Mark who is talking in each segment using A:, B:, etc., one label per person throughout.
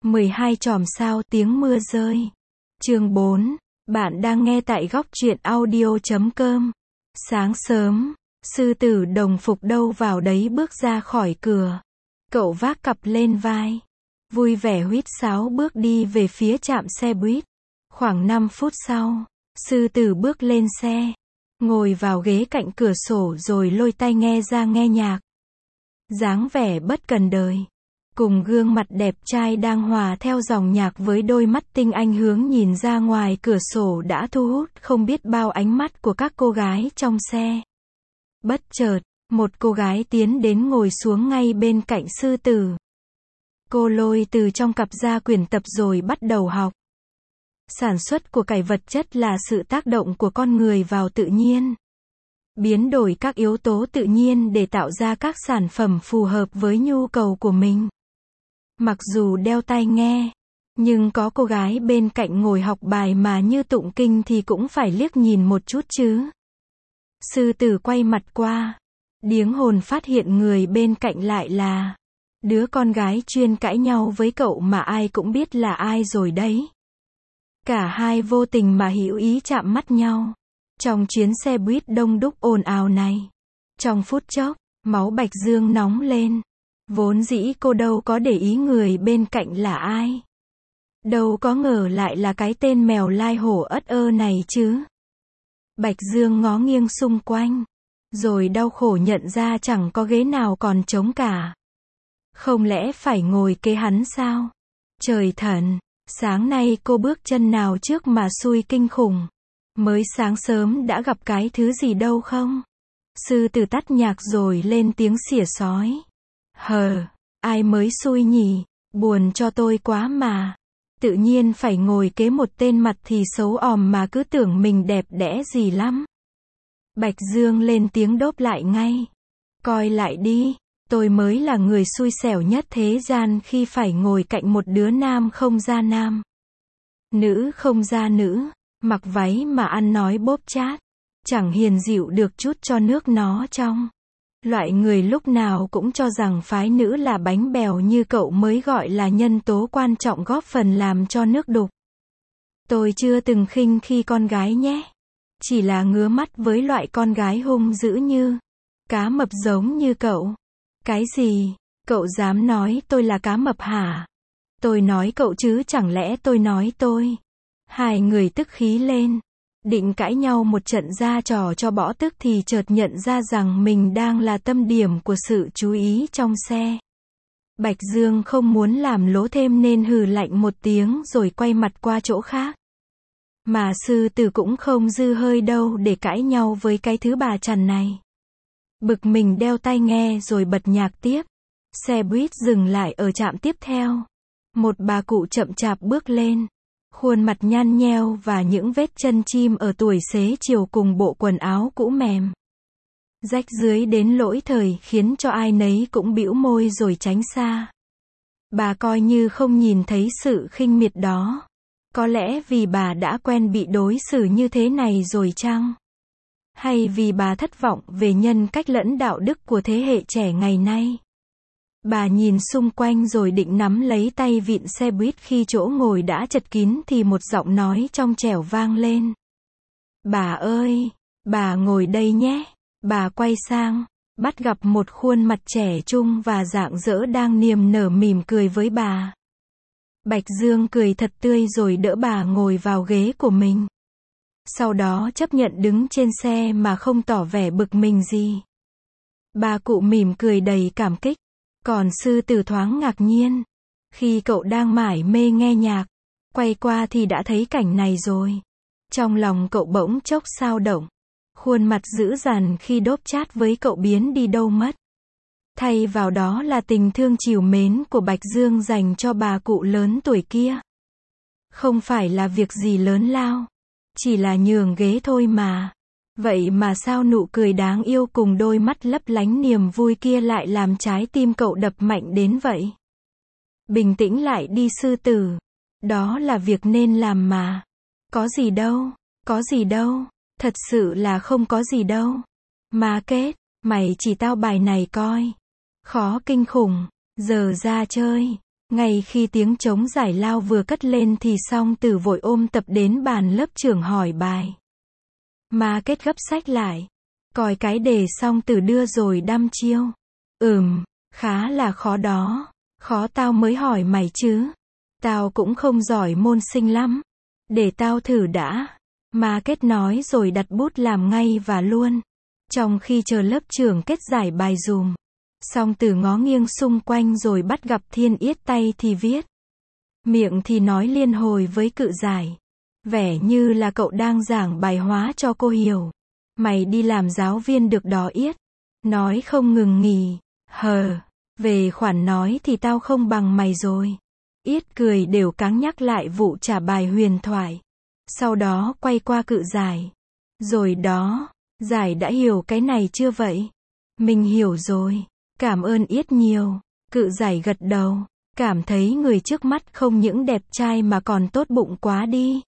A: 12 chòm sao tiếng mưa rơi. Chương 4. Bạn đang nghe tại góc truyện audio.com. Sáng sớm, sư tử đồng phục đâu vào đấy bước ra khỏi cửa. Cậu vác cặp lên vai, vui vẻ huýt sáo bước đi về phía trạm xe buýt. Khoảng 5 phút sau, sư tử bước lên xe, ngồi vào ghế cạnh cửa sổ rồi lôi tai nghe ra nghe nhạc. Dáng vẻ bất cần đời, cùng gương mặt đẹp trai đang hòa theo dòng nhạc với đôi mắt tinh anh hướng nhìn ra ngoài cửa sổ đã thu hút không biết bao ánh mắt của các cô gái trong xe. Bất chợt, một cô gái tiến đến ngồi xuống ngay bên cạnh sư tử. Cô lôi từ trong cặp ra quyển tập rồi bắt đầu học. Sản xuất của cải vật chất là sự tác động của con người vào tự nhiên. Biến đổi các yếu tố tự nhiên để tạo ra các sản phẩm phù hợp với nhu cầu của mình. Mặc dù đeo tai nghe, nhưng có cô gái bên cạnh ngồi học bài mà như tụng kinh thì cũng phải liếc nhìn một chút chứ. Sư tử quay mặt qua, điếng hồn phát hiện người bên cạnh lại là đứa con gái chuyên cãi nhau với cậu mà ai cũng biết là ai rồi đấy. Cả hai vô tình mà hữu ý chạm mắt nhau. Trong chuyến xe buýt đông đúc ồn ào này, trong phút chốc, máu Bạch Dương nóng lên. Vốn dĩ cô đâu có để ý người bên cạnh là ai. Đâu có ngờ lại là cái tên mèo lai hổ ất ơ này chứ. Bạch Dương ngó nghiêng xung quanh, rồi đau khổ nhận ra chẳng có ghế nào còn trống cả. Không lẽ phải ngồi kế hắn sao? Trời thần, sáng nay cô bước chân nào trước mà xui kinh khủng. Mới sáng sớm đã gặp cái thứ gì đâu không? Sư tử tắt nhạc rồi lên tiếng xỉa xói. Ai mới xui nhỉ? Buồn cho tôi quá mà. Tự nhiên phải ngồi kế một tên mặt thì xấu òm mà cứ tưởng mình đẹp đẽ gì lắm. Bạch Dương lên tiếng đốp lại ngay. Coi lại đi, tôi mới là người xui xẻo nhất thế gian khi phải ngồi cạnh một đứa nam không ra nam, nữ không ra nữ, mặc váy mà ăn nói bóp chát, chẳng hiền dịu được chút cho nước nó trong. Loại người lúc nào cũng cho rằng phái nữ là bánh bèo như cậu mới gọi là nhân tố quan trọng góp phần làm cho nước đục. Tôi chưa từng khinh khi con gái nhé. Chỉ là ngứa mắt với loại con gái hung dữ như cá mập giống như cậu. Cái gì? Cậu dám nói tôi là cá mập hả? Tôi nói cậu chứ chẳng lẽ tôi nói tôi? Hai người tức khí lên, định cãi nhau một trận ra trò cho bỏ tức thì chợt nhận ra rằng mình đang là tâm điểm của sự chú ý trong xe. Bạch Dương không muốn làm lố thêm nên hừ lạnh một tiếng rồi quay mặt qua chỗ khác. Mà sư tử cũng không dư hơi đâu để cãi nhau với cái thứ bà chằn này. Bực mình đeo tai nghe rồi bật nhạc tiếp. Xe buýt dừng lại ở trạm tiếp theo. Một bà cụ chậm chạp bước lên. Khuôn mặt nhăn nheo và những vết chân chim ở tuổi xế chiều cùng bộ quần áo cũ mềm rách dưới đến lỗi thời khiến cho ai nấy cũng bĩu môi rồi tránh xa. Bà coi như không nhìn thấy sự khinh miệt đó. Có lẽ vì bà đã quen bị đối xử như thế này rồi chăng? Hay vì bà thất vọng về nhân cách lẫn đạo đức của thế hệ trẻ ngày nay? Bà nhìn xung quanh rồi định nắm lấy tay vịn xe buýt khi chỗ ngồi đã chật kín thì một giọng nói trong trẻo vang lên. Bà ơi, bà ngồi đây nhé. Bà quay sang, bắt gặp một khuôn mặt trẻ trung và rạng rỡ đang niềm nở mỉm cười với bà. Bạch Dương cười thật tươi rồi đỡ bà ngồi vào ghế của mình. Sau đó chấp nhận đứng trên xe mà không tỏ vẻ bực mình gì. Bà cụ mỉm cười đầy cảm kích. Còn sư tử thoáng ngạc nhiên. Khi cậu đang mải mê nghe nhạc, quay qua thì đã thấy cảnh này rồi. Trong lòng cậu bỗng chốc xao động. Khuôn mặt dữ dằn khi đốp chát với cậu biến đi đâu mất. Thay vào đó là tình thương trìu mến của Bạch Dương dành cho bà cụ lớn tuổi kia. Không phải là việc gì lớn lao. Chỉ là nhường ghế thôi mà. Vậy mà sao nụ cười đáng yêu cùng đôi mắt lấp lánh niềm vui kia lại làm trái tim cậu đập mạnh đến vậy? Bình tĩnh lại đi sư tử. Đó là việc nên làm mà. Có gì đâu, có gì đâu. Thật sự là không có gì đâu. Mà kết, mày chỉ tao bài này coi. Khó kinh khủng. Giờ ra chơi. Ngay khi tiếng trống giải lao vừa cất lên thì Song Tử vội ôm tập đến bàn lớp trưởng hỏi bài. Ma Kết gấp sách lại. Coi cái đề Song Tử đưa rồi đăm chiêu. Khá là khó đó. Khó tao mới hỏi mày chứ. Tao cũng không giỏi môn sinh lắm. Để tao thử đã. Ma Kết nói rồi đặt bút làm ngay và luôn. Trong khi chờ lớp trưởng kết giải bài dùm. Song Tử ngó nghiêng xung quanh rồi bắt gặp Thiên Yết tay thì viết. Miệng thì nói liên hồi với cự giải. Vẻ như là cậu đang giảng bài hóa cho cô hiểu. Mày đi làm giáo viên được đó Yết. Nói không ngừng nghỉ. Về khoản nói thì tao không bằng mày rồi. Yết cười đều cáng nhắc lại vụ trả bài huyền thoại. Sau đó quay qua cự giải. Rồi đó, giải đã hiểu cái này chưa vậy? Mình hiểu rồi. Cảm ơn Yết nhiều. Cự giải gật đầu. Cảm thấy người trước mắt không những đẹp trai mà còn tốt bụng quá đi.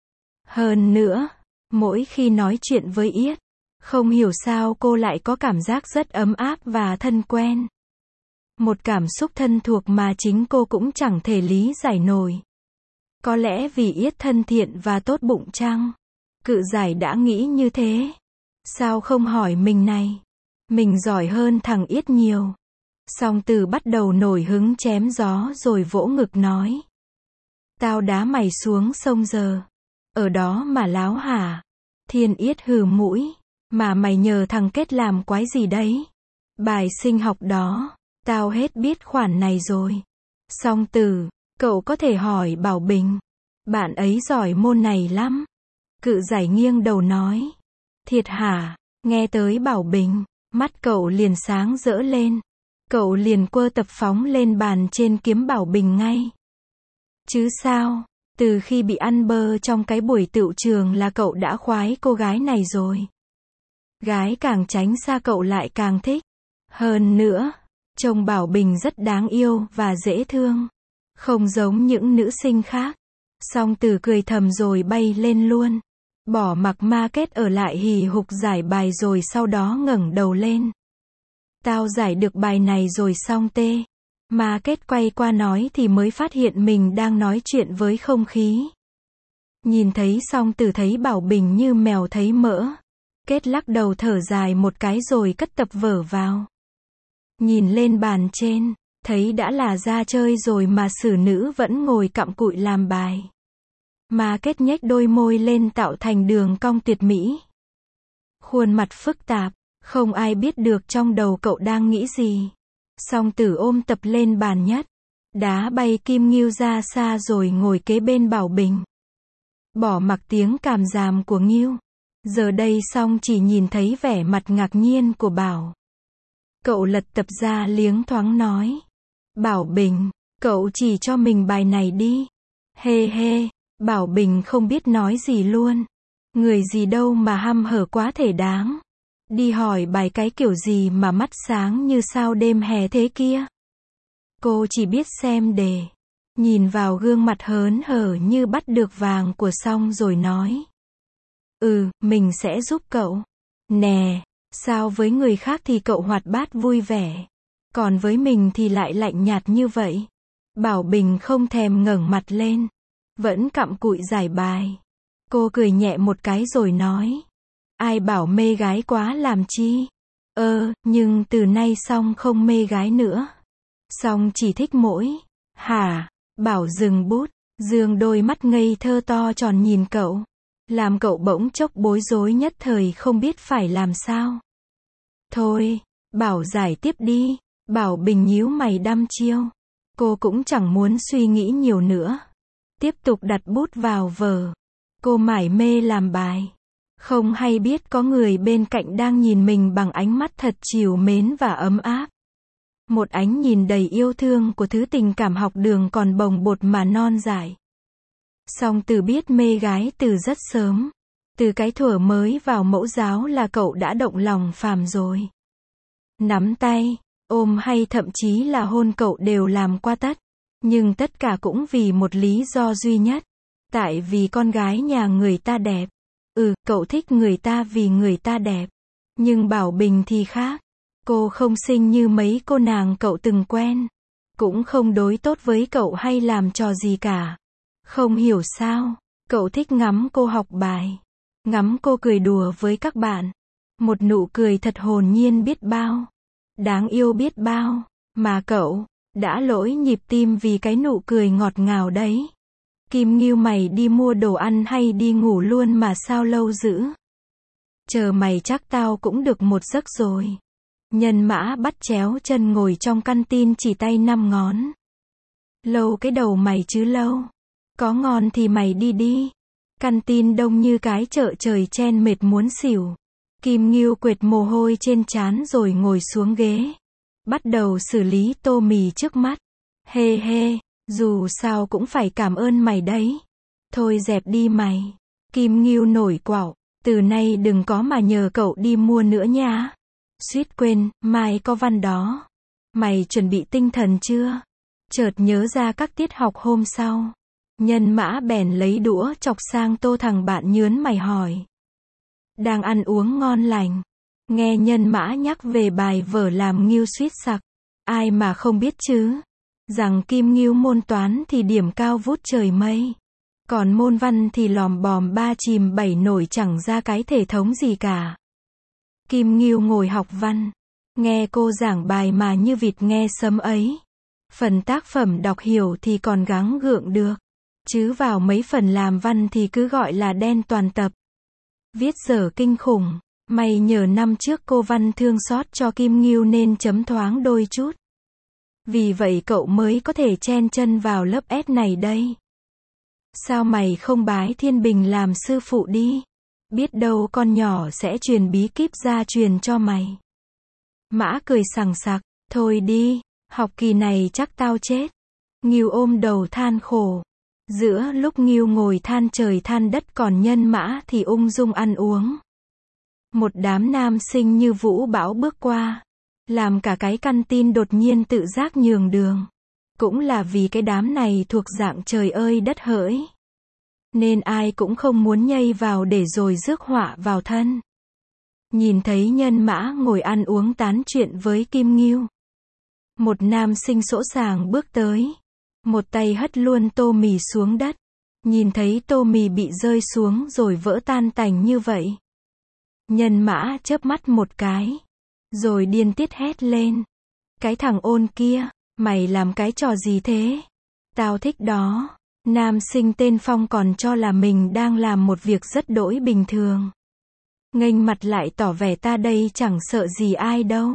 A: Hơn nữa, mỗi khi nói chuyện với Yết, không hiểu sao cô lại có cảm giác rất ấm áp và thân quen. Một cảm xúc thân thuộc mà chính cô cũng chẳng thể lý giải nổi. Có lẽ vì Yết thân thiện và tốt bụng chăng? Cự giải đã nghĩ như thế. Sao không hỏi mình này? Mình giỏi hơn thằng Yết nhiều. Song Tử bắt đầu nổi hứng chém gió rồi vỗ ngực nói. Tao đá mày xuống sông giờ. Ở đó mà láo hả? Thiên Yết hừ mũi. Mà mày nhờ thằng Kết làm quái gì đấy? Bài sinh học đó. Tao hết biết khoản này rồi. Song Tử, cậu có thể hỏi Bảo Bình. Bạn ấy giỏi môn này lắm. Cự giải nghiêng đầu nói. Thiệt hả? Nghe tới Bảo Bình, mắt cậu liền sáng rỡ lên. Cậu liền quơ tập phóng lên bàn trên kiếm Bảo Bình ngay. Chứ sao, từ khi bị ăn bơ trong cái buổi tựu trường là cậu đã khoái cô gái này rồi. Gái càng tránh xa cậu lại càng thích. Hơn nữa, trông Bảo Bình rất đáng yêu và dễ thương. Không giống những nữ sinh khác. Song Tử cười thầm rồi bay lên luôn. Bỏ mặc Ma Kết ở lại hì hục giải bài rồi sau đó ngẩng đầu lên. Tao giải được bài này rồi Song tê. Ma Kết quay qua nói thì mới phát hiện mình đang nói chuyện với không khí. Nhìn thấy Song Tử thấy Bảo Bình như mèo thấy mỡ. Kết lắc đầu thở dài một cái rồi cất tập vở vào. Nhìn lên bàn trên, thấy đã là ra chơi rồi mà xử nữ vẫn ngồi cặm cụi làm bài. Ma Kết nhếch đôi môi lên tạo thành đường cong tuyệt mỹ. Khuôn mặt phức tạp, không ai biết được trong đầu cậu đang nghĩ gì. Song Tử ôm tập lên bàn nhất, đá bay kim ngưu ra xa rồi ngồi kế bên Bảo Bình. Bỏ mặc tiếng càm ràm của ngưu. Giờ đây Song chỉ nhìn thấy vẻ mặt ngạc nhiên của Bảo. Cậu lật tập ra liếng thoáng nói. Bảo Bình, cậu chỉ cho mình bài này đi. Hê hê, Bảo Bình không biết nói gì luôn. Người gì đâu mà hăm hở quá thể đáng. Đi hỏi bài cái kiểu gì mà mắt sáng như sao đêm hè thế kia. Cô chỉ biết xem đề. Nhìn vào gương mặt hớn hở như bắt được vàng của Song rồi nói. Mình sẽ giúp cậu. Nè, sao với người khác thì cậu hoạt bát vui vẻ. Còn với mình thì lại lạnh nhạt như vậy. Bảo Bình không thèm ngẩng mặt lên. Vẫn cặm cụi giải bài. Cô cười nhẹ một cái rồi nói. Ai bảo mê gái quá làm chi? Nhưng từ nay Song không mê gái nữa. Song chỉ thích mỗi. Hả? Bảo dừng bút. Dương đôi mắt ngây thơ to tròn nhìn cậu. Làm cậu bỗng chốc bối rối nhất thời không biết phải làm sao. Thôi, Bảo giải tiếp đi. Bảo Bình nhíu mày đăm chiêu. Cô cũng chẳng muốn suy nghĩ nhiều nữa. Tiếp tục đặt bút vào vở. Cô mải mê làm bài. Không hay biết có người bên cạnh đang nhìn mình bằng ánh mắt thật trìu mến và ấm áp. Một ánh nhìn đầy yêu thương của thứ tình cảm học đường còn bồng bột mà non dại. Song Tử biết mê gái từ rất sớm. Từ cái thuở mới vào mẫu giáo là cậu đã động lòng phàm rồi. Nắm tay, ôm hay thậm chí là hôn cậu đều làm qua tất. Nhưng tất cả cũng vì một lý do duy nhất. Tại vì con gái nhà người ta đẹp. Cậu thích người ta vì người ta đẹp. Nhưng Bảo Bình thì khác. Cô không xinh như mấy cô nàng cậu từng quen. cũng không đối tốt với cậu hay làm trò gì cả. Không hiểu sao, cậu thích ngắm cô học bài, ngắm cô cười đùa với các bạn. Một nụ cười thật hồn nhiên biết bao, đáng yêu biết bao, mà cậu đã lỗi nhịp tim vì cái nụ cười ngọt ngào đấy. Kim Ngưu, mày đi mua đồ ăn hay đi ngủ luôn mà sao lâu dữ? Chờ mày chắc tao cũng được một giấc rồi. Nhân Mã bắt chéo chân ngồi trong căn tin chỉ tay 5 ngón. Lâu cái đầu mày chứ lâu. Có ngon thì mày đi đi. Căn tin đông như cái chợ trời chen mệt muốn xỉu. Kim Ngưu quệt mồ hôi trên trán rồi ngồi xuống ghế. Bắt đầu xử lý tô mì trước mắt. Hê hê, dù sao cũng phải cảm ơn mày đấy. Thôi dẹp đi mày. Kim Ngưu nổi quạo. Từ nay đừng có mà nhờ cậu đi mua nữa nha. Suýt quên, mai có văn đó. Mày chuẩn bị tinh thần chưa? Chợt nhớ ra các tiết học hôm sau. Nhân Mã bèn lấy đũa chọc sang tô thằng bạn nhớn mày hỏi. Đang ăn uống ngon lành. Nghe Nhân Mã nhắc về bài vở làm Ngưu suýt sặc. Ai mà không biết chứ. Rằng Kim Ngưu môn toán thì điểm cao vút trời mây. Còn môn văn thì lòm bòm 3 chìm 7 nổi chẳng ra cái thể thống gì cả. Kim Ngưu ngồi học văn. Nghe cô giảng bài mà như vịt nghe sấm ấy. Phần tác phẩm đọc hiểu thì còn gắng gượng được. Chứ vào mấy phần làm văn thì cứ gọi là đen toàn tập. Viết dở kinh khủng. May nhờ năm trước cô Văn thương xót cho Kim Ngưu nên chấm thoáng đôi chút. Vì vậy cậu mới có thể chen chân vào lớp S này đây. Sao mày không bái Thiên Bình làm sư phụ đi? Biết đâu con nhỏ sẽ truyền bí kíp ra truyền cho mày. Mã cười sằng sặc, thôi đi, học kỳ này chắc tao chết. Ngưu ôm đầu than khổ. Giữa lúc Ngưu ngồi than trời than đất còn Nhân Mã thì ung dung ăn uống. Một đám nam sinh như vũ bão bước qua. Làm cả cái căn tin đột nhiên tự giác nhường đường. Cũng là vì cái đám này thuộc dạng trời ơi đất hỡi. Nên ai cũng không muốn nhây vào để rồi rước họa vào thân. Nhìn thấy Nhân Mã ngồi ăn uống tán chuyện với Kim Ngưu. Một nam sinh sỗ sàng bước tới. Một tay hất luôn tô mì xuống đất. Nhìn thấy tô mì bị rơi xuống rồi vỡ tan tành như vậy. Nhân Mã chớp mắt một cái. Rồi điên tiết hét lên. Cái thằng ôn kia, mày làm cái trò gì thế? Tao thích đó. Nam sinh tên Phong còn cho là mình đang làm một việc rất đỗi bình thường. Nghênh mặt lại tỏ vẻ ta đây chẳng sợ gì ai đâu.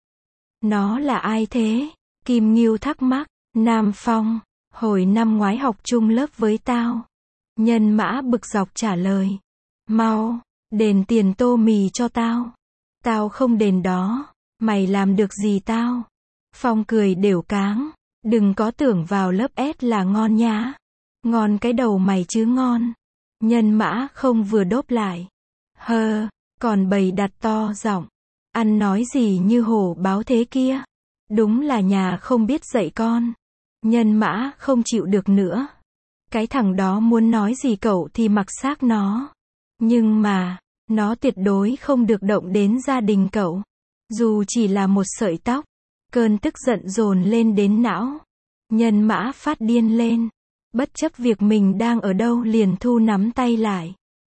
A: Nó là ai thế? Kim Ngưu thắc mắc. Nam Phong, hồi năm ngoái học chung lớp với tao. Nhân Mã bực dọc trả lời. Mau, đền tiền tô mì cho tao. Tao không đền đó. Mày làm được gì tao? Phong cười đều cáng. Đừng có tưởng vào lớp S là ngon nhá. Ngon cái đầu mày chứ ngon. Nhân Mã không vừa đốp lại. Hơ, còn bày đặt to giọng. Ăn nói gì như hổ báo thế kia. Đúng là nhà không biết dạy con. Nhân Mã không chịu được nữa. Cái thằng đó muốn nói gì cậu thì mặc xác nó. Nhưng mà, nó tuyệt đối không được động đến gia đình cậu. Dù chỉ là một sợi tóc. Cơn tức giận dồn lên đến não. Nhân Mã phát điên lên. Bất chấp việc mình đang ở đâu liền thu nắm tay lại.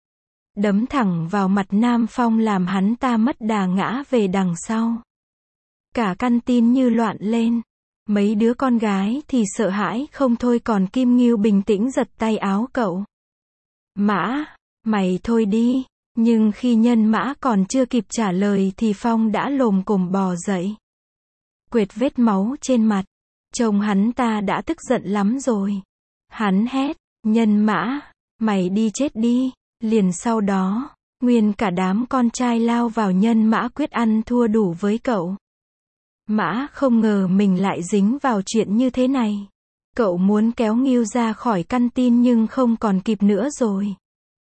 A: Đấm thẳng vào mặt Nam Phong làm hắn ta mất đà ngã về đằng sau. Cả căn tin như loạn lên. Mấy đứa con gái thì sợ hãi không thôi còn Kim Ngưu bình tĩnh giật tay áo cậu. Mã, mày thôi đi. Nhưng khi Nhân Mã còn chưa kịp trả lời thì Phong đã lồm cồm bò dậy. Quệt vết máu trên mặt. Chồng hắn ta đã tức giận lắm rồi. Hắn hét, Nhân Mã, mày đi chết đi. Liền sau đó, nguyên cả đám con trai lao vào Nhân Mã quyết ăn thua đủ với cậu. Mã không ngờ mình lại dính vào chuyện như thế này. Cậu muốn kéo Ngưu ra khỏi căn tin nhưng không còn kịp nữa rồi.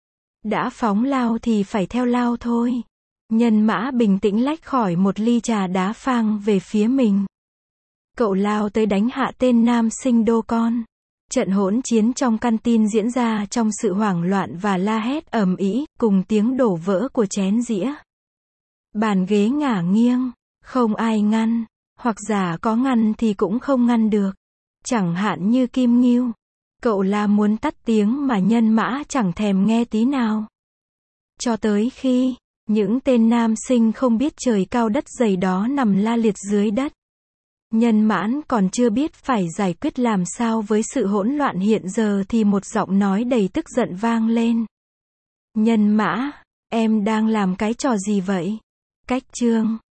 A: Đã phóng lao thì phải theo lao thôi. Nhân Mã bình tĩnh lách khỏi một ly trà đá phang về phía mình. Cậu lao tới đánh hạ tên nam sinh đô con. Trận hỗn chiến trong căn tin diễn ra trong sự hoảng loạn và la hét ầm ĩ, cùng tiếng đổ vỡ của chén dĩa. Bàn ghế ngả nghiêng, không ai ngăn, hoặc giả có ngăn thì cũng không ngăn được. Chẳng hạn như Kim Ngưu. Cậu la muốn tắt tiếng mà Nhân Mã chẳng thèm nghe tí nào. Cho tới khi, những tên nam sinh không biết trời cao đất dày đó nằm la liệt dưới đất. Nhân Mãn còn chưa biết phải giải quyết làm sao với sự hỗn loạn hiện giờ thì một giọng nói đầy tức giận vang lên. Nhân Mã, em đang làm cái trò gì vậy? Cách chương